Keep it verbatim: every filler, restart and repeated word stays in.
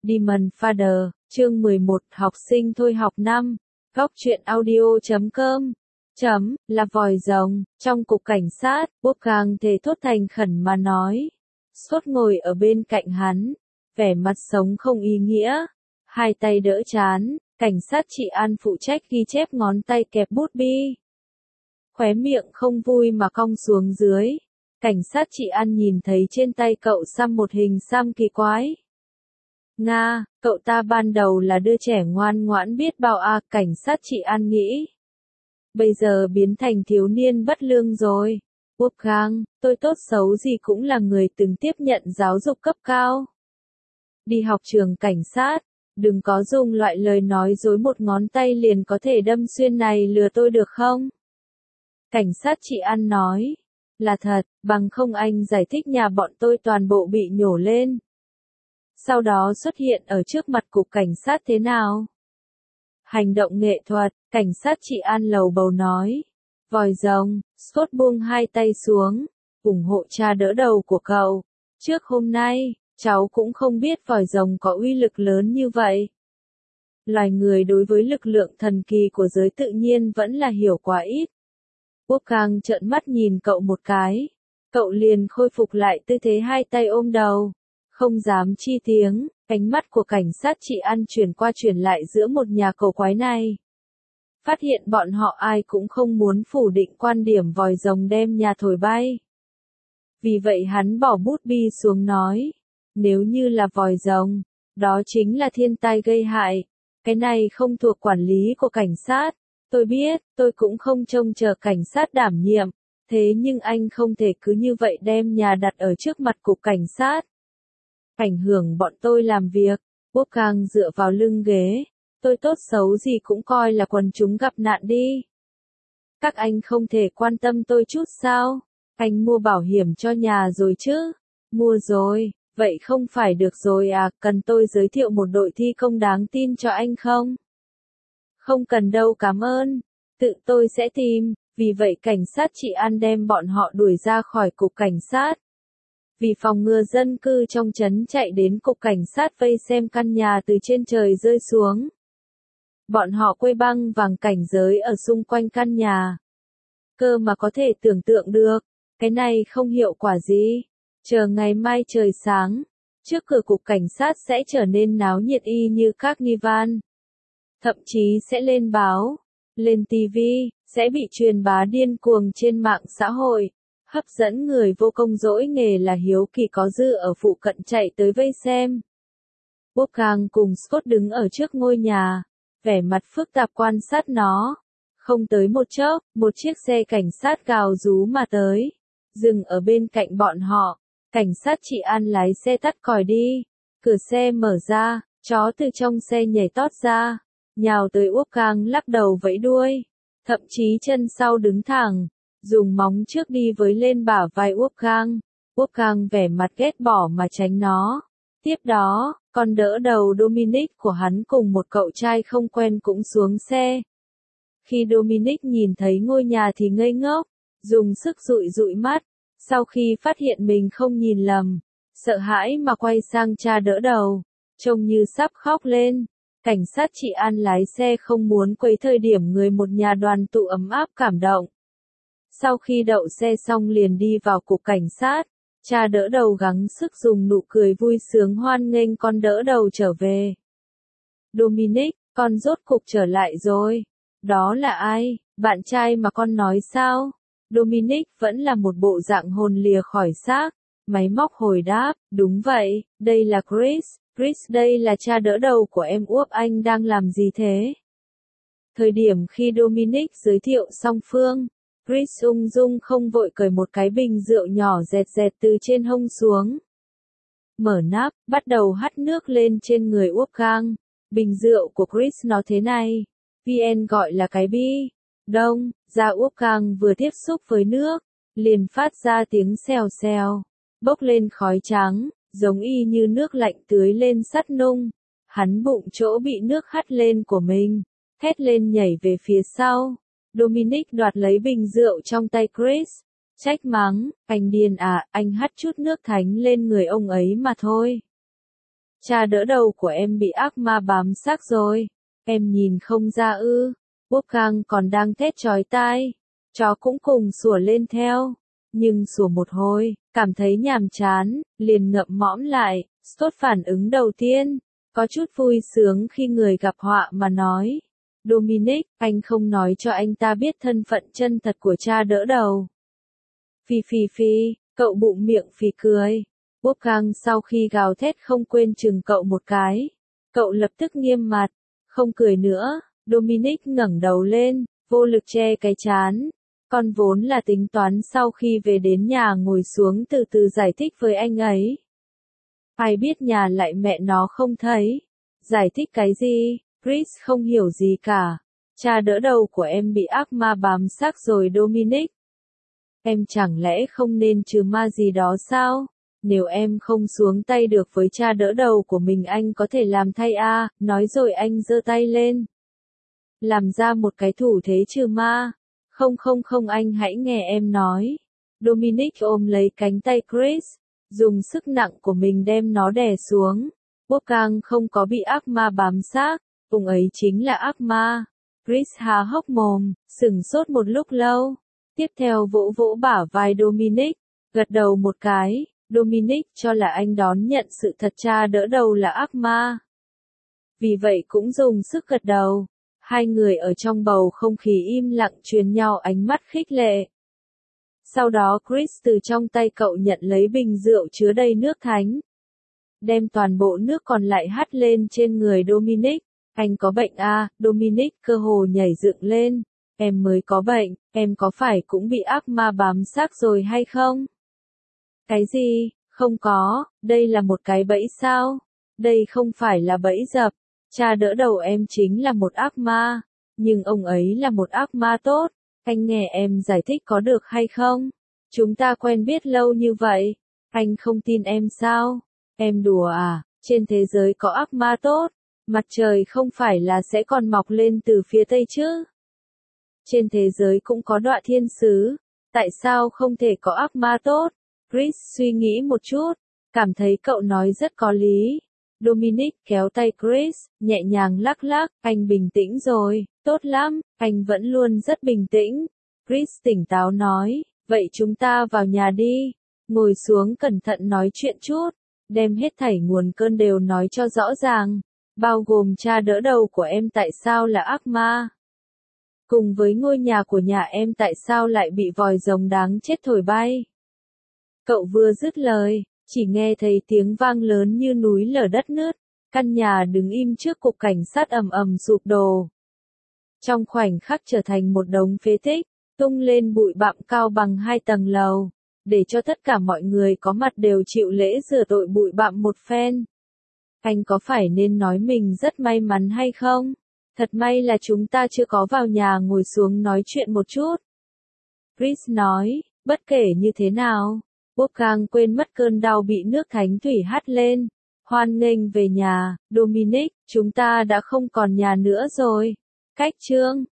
Demon Father, chương mười một, học sinh thôi học năm, góc truyện audio chấm com, chấm, là vòi rồng, trong cục cảnh sát, Wolfgang thề thốt thành khẩn mà nói. Scott ngồi ở bên cạnh hắn, vẻ mặt sống không ý nghĩa, hai tay đỡ chán, cảnh sát chị An phụ trách ghi chép ngón tay kẹp bút bi. Khóe miệng không vui mà cong xuống dưới, cảnh sát chị An nhìn thấy trên tay cậu xăm một hình xăm kỳ quái. Nga, cậu ta ban đầu là đứa trẻ ngoan ngoãn biết bao à, cảnh sát chị An nghĩ. Bây giờ biến thành thiếu niên bất lương rồi. Wolfgang, tôi tốt xấu gì cũng là người từng tiếp nhận giáo dục cấp cao. Đi học trường cảnh sát, đừng có dùng loại lời nói dối một ngón tay liền có thể đâm xuyên này lừa tôi được không? Cảnh sát chị An nói, là thật, bằng không anh giải thích nhà bọn tôi toàn bộ bị nhổ lên. Sau đó xuất hiện ở trước mặt cục cảnh sát thế nào? Hành động nghệ thuật, cảnh sát chị An lầu bầu nói. Vòi rồng, Scott buông hai tay xuống, ủng hộ cha đỡ đầu của cậu. Trước hôm nay, cháu cũng không biết vòi rồng có uy lực lớn như vậy. Loài người đối với lực lượng thần kỳ của giới tự nhiên vẫn là hiểu quá ít. Wolfgang trợn mắt nhìn cậu một cái. Cậu liền khôi phục lại tư thế hai tay ôm đầu. Không dám chi tiếng, ánh mắt của cảnh sát chị An chuyển qua chuyển lại giữa một nhà cầu quái này. Phát hiện bọn họ ai cũng không muốn phủ định quan điểm vòi rồng đem nhà thổi bay. Vì vậy hắn bỏ bút bi xuống nói, nếu như là vòi rồng, đó chính là thiên tai gây hại, cái này không thuộc quản lý của cảnh sát. Tôi biết, tôi cũng không trông chờ cảnh sát đảm nhiệm, thế nhưng anh không thể cứ như vậy đem nhà đặt ở trước mặt cục cảnh sát. Ảnh hưởng bọn tôi làm việc, Wolfgang dựa vào lưng ghế, tôi tốt xấu gì cũng coi là quần chúng gặp nạn đi. Các anh không thể quan tâm tôi chút sao? Anh mua bảo hiểm cho nhà rồi chứ? Mua rồi, vậy không phải được rồi à, cần tôi giới thiệu một đội thi công đáng tin cho anh không? Không cần đâu cảm ơn, tự tôi sẽ tìm, vì vậy cảnh sát chị An đem bọn họ đuổi ra khỏi cục cảnh sát. Vì phòng ngừa dân cư trong trấn chạy đến cục cảnh sát vây xem căn nhà từ trên trời rơi xuống. Bọn họ quây băng vàng cảnh giới ở xung quanh căn nhà. Cơ mà có thể tưởng tượng được, cái này không hiệu quả gì. Chờ ngày mai trời sáng, trước cửa cục cảnh sát sẽ trở nên náo nhiệt y như Carnival. Thậm chí sẽ lên báo, lên ti vi, sẽ bị truyền bá điên cuồng trên mạng xã hội. Hấp dẫn người vô công dỗi nghề là hiếu kỳ có dư ở phụ cận chạy tới vây xem. Wolfgang cùng Scott đứng ở trước ngôi nhà, vẻ mặt phức tạp quan sát nó. Không tới một chốc, một chiếc xe cảnh sát gào rú mà tới, dừng ở bên cạnh bọn họ. Cảnh sát chị An lái xe tắt còi đi, cửa xe mở ra, chó từ trong xe nhảy tót ra, nhào tới Wolfgang lắc đầu vẫy đuôi, thậm chí chân sau đứng thẳng. Dùng móng trước đi với lên bả vai Wolfgang. Wolfgang vẻ mặt ghét bỏ mà tránh nó. Tiếp đó, con đỡ đầu Dominic của hắn cùng một cậu trai không quen cũng xuống xe. Khi Dominic nhìn thấy ngôi nhà thì ngây ngốc, dùng sức dụi dụi mắt. Sau khi phát hiện mình không nhìn lầm, sợ hãi mà quay sang cha đỡ đầu, trông như sắp khóc lên. Cảnh sát chị An lái xe không muốn quấy thời điểm người một nhà đoàn tụ ấm áp cảm động. Sau khi đậu xe xong liền đi vào cục cảnh sát, cha đỡ đầu gắng sức dùng nụ cười vui sướng hoan nghênh con đỡ đầu trở về. Dominic, con rốt cục trở lại rồi. Đó là ai, bạn trai mà con nói sao? Dominic vẫn là một bộ dạng hồn lìa khỏi xác, máy móc hồi đáp, đúng vậy, đây là Chris, Chris đây là cha đỡ đầu của em út, anh đang làm gì thế? Thời điểm khi Dominic giới thiệu song phương, Chris ung dung không vội cởi một cái bình rượu nhỏ dẹt dẹt từ trên hông xuống. Mở nắp, bắt đầu hắt nước lên trên người Wolfgang. Bình rượu của Chris nó thế này. vê en gọi là cái bi. Đông, da Wolfgang vừa tiếp xúc với nước, liền phát ra tiếng xèo xèo. Bốc lên khói trắng, giống y như nước lạnh tưới lên sắt nung. Hắn bụng chỗ bị nước hắt lên của mình, thét lên nhảy về phía sau. Dominic đoạt lấy bình rượu trong tay Chris, trách mắng, anh điên à, anh hắt chút nước thánh lên người ông ấy mà thôi. Cha đỡ đầu của em bị ác ma bám xác rồi. Em nhìn không ra ư. Wolfgang còn đang thét chói tai. Chó cũng cùng sủa lên theo. Nhưng sủa một hồi, cảm thấy nhàm chán, liền ngậm mõm lại. Stott phản ứng đầu tiên, có chút vui sướng khi người gặp họa mà nói. Dominic, anh không nói cho anh ta biết thân phận chân thật của cha đỡ đầu. Phi phi phi, cậu bụng miệng phì cười. Wolfgang sau khi gào thét không quên chừng cậu một cái. Cậu lập tức nghiêm mặt, không cười nữa. Dominic ngẩng đầu lên, vô lực che cái trán. Con vốn là tính toán sau khi về đến nhà ngồi xuống từ từ giải thích với anh ấy. Ai biết nhà lại mẹ nó không thấy. Giải thích cái gì? Chris không hiểu gì cả. Cha đỡ đầu của em bị ác ma bám xác rồi Dominic. Em chẳng lẽ không nên trừ ma gì đó sao? Nếu em không xuống tay được với cha đỡ đầu của mình anh có thể làm thay a, nói rồi anh giơ tay lên. Làm ra một cái thủ thế trừ ma. Không không không anh hãy nghe em nói. Dominic ôm lấy cánh tay Chris, dùng sức nặng của mình đem nó đè xuống. Wolfgang không có bị ác ma bám xác, ông ấy chính là ác ma. Chris há hốc mồm, sửng sốt một lúc lâu. Tiếp theo vỗ vỗ bả vai Dominic, gật đầu một cái. Dominic cho là anh đón nhận sự thật cha đỡ đầu là ác ma. Vì vậy cũng dùng sức gật đầu. Hai người ở trong bầu không khí im lặng truyền nhau ánh mắt khích lệ. Sau đó Chris từ trong tay cậu nhận lấy bình rượu chứa đầy nước thánh. Đem toàn bộ nước còn lại hắt lên trên người Dominic. Anh có bệnh à, Dominic cơ hồ nhảy dựng lên. Em mới có bệnh, em có phải cũng bị ác ma bám xác rồi hay không? Cái gì? Không có, đây là một cái bẫy sao? Đây không phải là bẫy dập. Cha đỡ đầu em chính là một ác ma. Nhưng ông ấy là một ác ma tốt. Anh nghe em giải thích có được hay không? Chúng ta quen biết lâu như vậy. Anh không tin em sao? Em đùa à? Trên thế giới có ác ma tốt. Mặt trời không phải là sẽ còn mọc lên từ phía tây chứ? Trên thế giới cũng có Đọa Thiên Sứ. Tại sao không thể có ác ma tốt? Chris suy nghĩ một chút. Cảm thấy cậu nói rất có lý. Dominic kéo tay Chris, nhẹ nhàng lắc lắc. Anh bình tĩnh rồi. Tốt lắm. Anh vẫn luôn rất bình tĩnh. Chris tỉnh táo nói. Vậy chúng ta vào nhà đi. Ngồi xuống cẩn thận nói chuyện chút. Đem hết thảy nguồn cơn đều nói cho rõ ràng. Bao gồm cha đỡ đầu của em tại sao là ác ma. Cùng với ngôi nhà của nhà em tại sao lại bị vòi rồng đáng chết thổi bay. Cậu vừa dứt lời, chỉ nghe thấy tiếng vang lớn như núi lở đất nứt. Căn nhà đứng im trước cục cảnh sát ầm ầm sụp đổ. Trong khoảnh khắc trở thành một đống phế tích, tung lên bụi bặm cao bằng hai tầng lầu. Để cho tất cả mọi người có mặt đều chịu lễ rửa tội bụi bặm một phen. Anh có phải nên nói mình rất may mắn hay không? Thật may là chúng ta chưa có vào nhà ngồi xuống nói chuyện một chút. Chris nói, bất kể như thế nào, Wolfgang quên mất cơn đau bị nước thánh thủy hắt lên. Hoan nghênh về nhà, Dominic, chúng ta đã không còn nhà nữa rồi. Cách chương